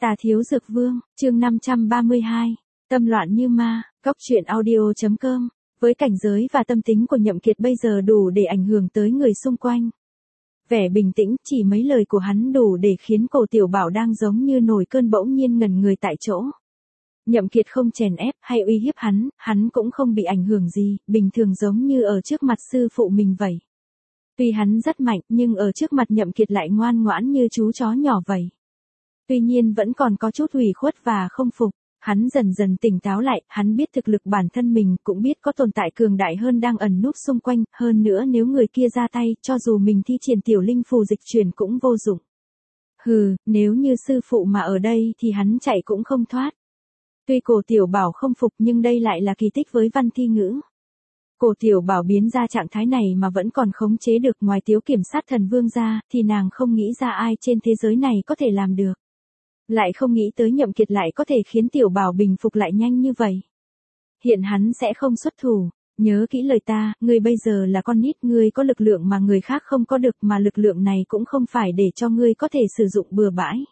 Tà Thiếu Dược Vương, chương 532, tâm loạn như ma, Cóc Truyện Audio.com, với cảnh giới và tâm tính của Nhậm Kiệt bây giờ đủ để ảnh hưởng tới người xung quanh. Vẻ bình tĩnh, chỉ mấy lời của hắn đủ để khiến Cổ Tiểu Bảo đang giống như nổi cơn bỗng nhiên ngẩn người tại chỗ. Nhậm Kiệt không chèn ép hay uy hiếp hắn cũng không bị ảnh hưởng gì, bình thường giống như ở trước mặt sư phụ mình vậy. Tuy hắn rất mạnh, nhưng ở trước mặt Nhậm Kiệt lại ngoan ngoãn như chú chó nhỏ vậy. Tuy nhiên vẫn còn có chút ủy khuất và không phục, hắn dần dần tỉnh táo lại, hắn biết thực lực bản thân mình, cũng biết có tồn tại cường đại hơn đang ẩn núp xung quanh, hơn nữa nếu người kia ra tay, cho dù mình thi triển tiểu linh phù dịch chuyển cũng vô dụng. Hừ, nếu như sư phụ mà ở đây thì hắn chạy cũng không thoát. Tuy Cổ Tiểu Bảo không phục nhưng đây lại là kỳ tích với Văn Thi Ngữ. Cổ Tiểu Bảo biến ra trạng thái này mà vẫn còn khống chế được, ngoài Tiếu Kiểm Sát Thần Vương ra, thì nàng không nghĩ ra ai trên thế giới này có thể làm được. Lại không nghĩ tới Nhậm Kiệt lại có thể khiến Tiểu Bảo bình phục lại nhanh như vậy. Hiện hắn sẽ không xuất thủ, nhớ kỹ lời ta, ngươi bây giờ là con nít, ngươi có lực lượng mà người khác không có được, mà lực lượng này cũng không phải để cho ngươi có thể sử dụng bừa bãi.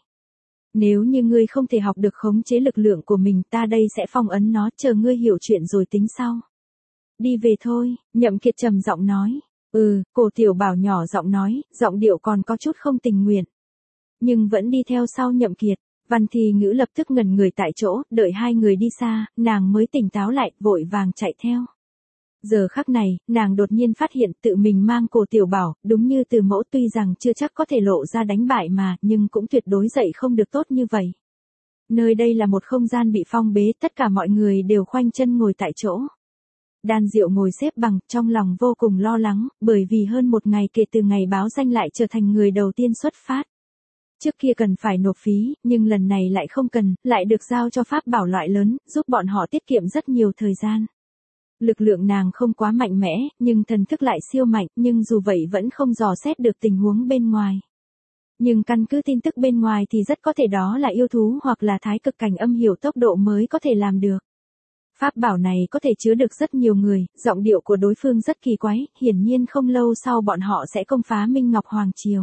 Nếu như ngươi không thể học được khống chế lực lượng của mình, ta đây sẽ phong ấn nó, chờ ngươi hiểu chuyện rồi tính sau. Đi về thôi, Nhậm Kiệt trầm giọng nói. Cổ Tiểu Bảo nhỏ giọng nói, giọng điệu còn có chút không tình nguyện. Nhưng vẫn đi theo sau Nhậm Kiệt. Văn Thi Ngữ lập tức ngẩn người tại chỗ, đợi hai người đi xa, nàng mới tỉnh táo lại, vội vàng chạy theo. Giờ khắc này, nàng đột nhiên phát hiện tự mình mang Cổ Tiểu Bảo, đúng như Từ Mẫu, tuy rằng chưa chắc có thể lộ ra đánh bại mà, nhưng cũng tuyệt đối dậy không được tốt như vậy. Nơi đây là một không gian bị phong bế, tất cả mọi người đều khoanh chân ngồi tại chỗ. Đan Diệu ngồi xếp bằng, trong lòng vô cùng lo lắng, bởi vì hơn một ngày kể từ ngày báo danh lại trở thành người đầu tiên xuất phát. Trước kia cần phải nộp phí, nhưng lần này lại không cần, lại được giao cho pháp bảo loại lớn, giúp bọn họ tiết kiệm rất nhiều thời gian. Lực lượng nàng không quá mạnh mẽ, nhưng thần thức lại siêu mạnh, nhưng dù vậy vẫn không dò xét được tình huống bên ngoài. Nhưng căn cứ tin tức bên ngoài thì rất có thể đó là yêu thú hoặc là thái cực cảnh âm hiểu tốc độ mới có thể làm được. Pháp bảo này có thể chứa được rất nhiều người, giọng điệu của đối phương rất kỳ quái, hiển nhiên không lâu sau bọn họ sẽ công phá Minh Ngọc Hoàng Triều.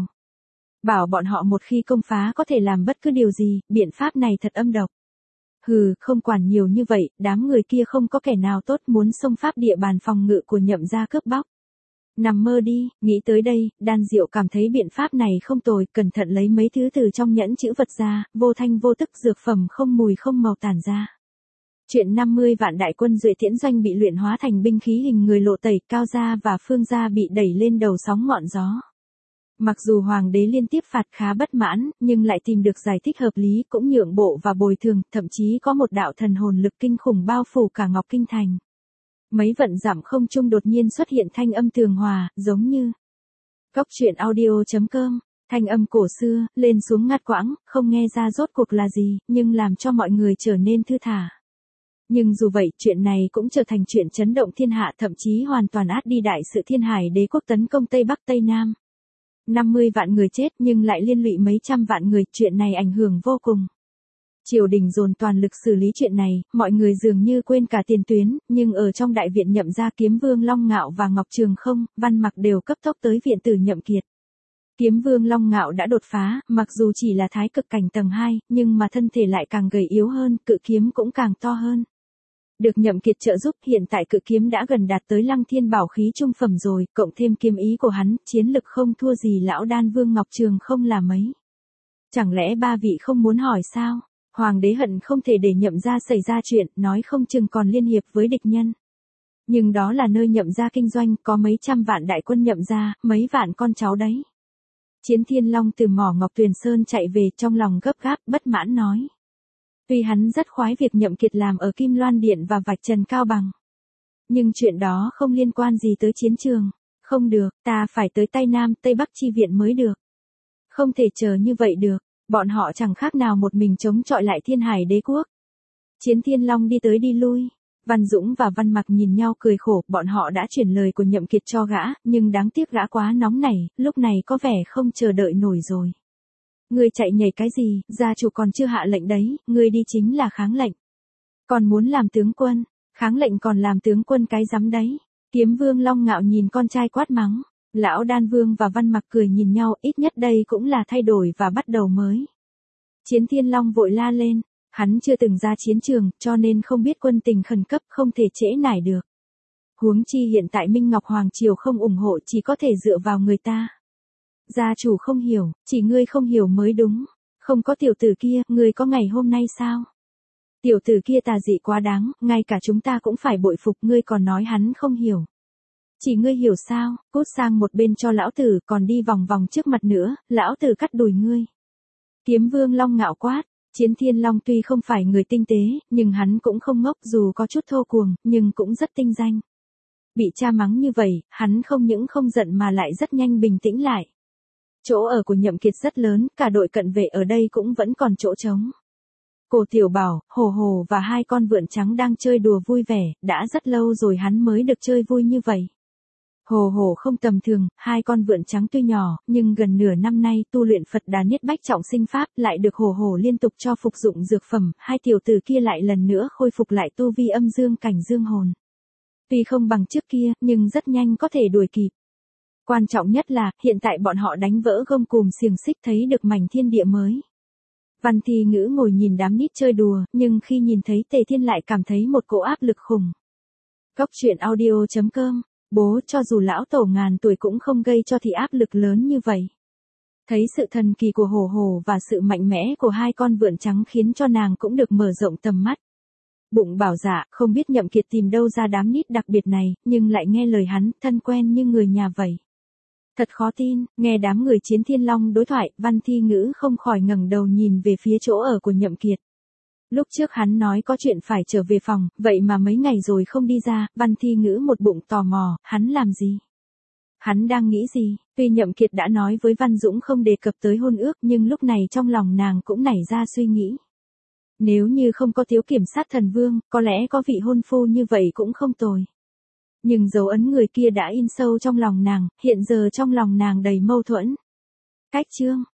Bảo bọn họ một khi công phá có thể làm bất cứ điều gì, biện pháp này thật âm độc. Hừ, không quản nhiều như vậy, đám người kia không có kẻ nào tốt, muốn xông pháp địa bàn phòng ngự của Nhậm gia cướp bóc. Nằm mơ đi, nghĩ tới đây, Đan Diệu cảm thấy biện pháp này không tồi, cẩn thận lấy mấy thứ từ trong nhẫn chữ vật ra, vô thanh vô tức dược phẩm không mùi không màu tản ra. Chuyện 50 vạn đại quân Duệ Tiễn Doanh bị luyện hóa thành binh khí hình người lộ tẩy, Cao gia và Phương gia bị đẩy lên đầu sóng ngọn gió. Mặc dù hoàng đế liên tiếp phạt khá bất mãn, nhưng lại tìm được giải thích hợp lý, cũng nhượng bộ và bồi thường, thậm chí có một đạo thần hồn lực kinh khủng bao phủ cả Ngọc Kinh Thành. Mấy vạn dặm không trung đột nhiên xuất hiện thanh âm tường hòa, giống như Cóc Truyện Audio.com, thanh âm cổ xưa, lên xuống ngắt quãng, không nghe ra rốt cuộc là gì, nhưng làm cho mọi người trở nên thư thả. Nhưng dù vậy, chuyện này cũng trở thành chuyện chấn động thiên hạ, thậm chí hoàn toàn át đi đại sự Thiên Hải Đế quốc tấn công Tây Bắc Tây Nam. 50 vạn người chết nhưng lại liên lụy mấy trăm vạn người, chuyện này ảnh hưởng vô cùng. Triều đình dồn toàn lực xử lý chuyện này, mọi người dường như quên cả tiền tuyến, nhưng ở trong đại viện Nhậm gia, Kiếm Vương Long Ngạo và Ngọc Trường Không, Văn Mặc đều cấp tốc tới viện tử Nhậm Kiệt. Kiếm Vương Long Ngạo đã đột phá, mặc dù chỉ là thái cực cảnh tầng 2, nhưng mà thân thể lại càng gầy yếu hơn, cự kiếm cũng càng to hơn. Được Nhậm Kiệt trợ giúp, hiện tại cự kiếm đã gần đạt tới Lăng Thiên bảo khí trung phẩm rồi, cộng thêm kiếm ý của hắn, chiến lực không thua gì lão Đan Vương Ngọc Trường Không là mấy. Chẳng lẽ ba vị không muốn hỏi sao? Hoàng đế hận không thể để Nhậm gia xảy ra chuyện, nói không chừng còn liên hiệp với địch nhân. Nhưng đó là nơi Nhậm gia kinh doanh, có mấy trăm vạn đại quân Nhậm gia, mấy vạn con cháu đấy. Chiến Thiên Long từ mỏ Ngọc Tuyền Sơn chạy về, trong lòng gấp gáp, bất mãn nói. Tuy hắn rất khoái việc Nhậm Kiệt làm ở Kim Loan Điện và Vạch Trần Cao Bằng. Nhưng chuyện đó không liên quan gì tới chiến trường. Không được, ta phải tới Tây Nam, Tây Bắc chi viện mới được. Không thể chờ như vậy được, bọn họ chẳng khác nào một mình chống chọi lại Thiên Hải Đế quốc. Chiến Thiên Long đi tới đi lui. Văn Dũng và Văn Mặc nhìn nhau cười khổ, bọn họ đã chuyển lời của Nhậm Kiệt cho gã, nhưng đáng tiếc gã quá nóng nảy, lúc này có vẻ không chờ đợi nổi rồi. Ngươi chạy nhảy cái gì, gia chủ còn chưa hạ lệnh đấy, ngươi đi chính là kháng lệnh. Còn muốn làm tướng quân, kháng lệnh còn làm tướng quân cái rắm đấy. Kiếm Vương Long Ngạo nhìn con trai quát mắng, lão Đan Vương và Văn Mặc cười nhìn nhau, ít nhất đây cũng là thay đổi và bắt đầu mới. Chiến Thiên Long vội la lên, hắn chưa từng ra chiến trường, cho nên không biết quân tình khẩn cấp không thể trễ nải được. Huống chi hiện tại Minh Ngọc Hoàng Triều không ủng hộ, chỉ có thể dựa vào người ta. Gia chủ không hiểu, chỉ ngươi không hiểu mới đúng. Không có tiểu tử kia, ngươi có ngày hôm nay sao? Tiểu tử kia tà dị quá đáng, ngay cả chúng ta cũng phải bội phục, ngươi còn nói hắn không hiểu. Chỉ ngươi hiểu sao, cút sang một bên cho lão tử, còn đi vòng vòng trước mặt nữa, lão tử cắt đùi ngươi. Kiếm Vương Long ngạo quát, Chiến Thiên Long tuy không phải người tinh tế, nhưng hắn cũng không ngốc, dù có chút thô cuồng, nhưng cũng rất tinh danh. Bị cha mắng như vậy, hắn không những không giận mà lại rất nhanh bình tĩnh lại. Chỗ ở của Nhậm Kiệt rất lớn, cả đội cận vệ ở đây cũng vẫn còn chỗ trống. Cổ Tiểu Bảo, Hồ Hồ và hai con vượn trắng đang chơi đùa vui vẻ, đã rất lâu rồi hắn mới được chơi vui như vậy. Hồ Hồ không tầm thường, hai con vượn trắng tuy nhỏ, nhưng gần nửa năm nay tu luyện Phật Đà Niết Bách Trọng Sinh Pháp, lại được Hồ Hồ liên tục cho phục dụng dược phẩm, hai tiểu tử kia lại lần nữa khôi phục lại tu vi âm dương cảnh dương hồn. Tuy không bằng trước kia, nhưng rất nhanh có thể đuổi kịp. Quan trọng nhất là, hiện tại bọn họ đánh vỡ gông cùm xiềng xích, thấy được mảnh thiên địa mới. Văn Thi Ngữ ngồi nhìn đám nít chơi đùa, nhưng khi nhìn thấy Tề Thiên lại cảm thấy một cỗ áp lực khủng. Góc truyện audio.com, bố cho dù lão tổ ngàn tuổi cũng không gây cho thì áp lực lớn như vậy. Thấy sự thần kỳ của Hồ Hồ và sự mạnh mẽ của hai con vượn trắng khiến cho nàng cũng được mở rộng tầm mắt. Bụng bảo dạ, không biết Nhậm Kiệt tìm đâu ra đám nít đặc biệt này, nhưng lại nghe lời hắn, thân quen như người nhà vậy. Thật khó tin, nghe đám người Chiến Thiên Long đối thoại, Văn Thi Ngữ không khỏi ngẩng đầu nhìn về phía chỗ ở của Nhậm Kiệt. Lúc trước hắn nói có chuyện phải trở về phòng, vậy mà mấy ngày rồi không đi ra, Văn Thi Ngữ một bụng tò mò, hắn làm gì? Hắn đang nghĩ gì? Tuy Nhậm Kiệt đã nói với Văn Dũng không đề cập tới hôn ước, nhưng lúc này trong lòng nàng cũng nảy ra suy nghĩ. Nếu như không có thiếu kiểm sát thần vương, có lẽ có vị hôn phu như vậy cũng không tồi. Nhưng dấu ấn người kia đã in sâu trong lòng nàng, hiện giờ trong lòng nàng đầy mâu thuẫn. Cách chương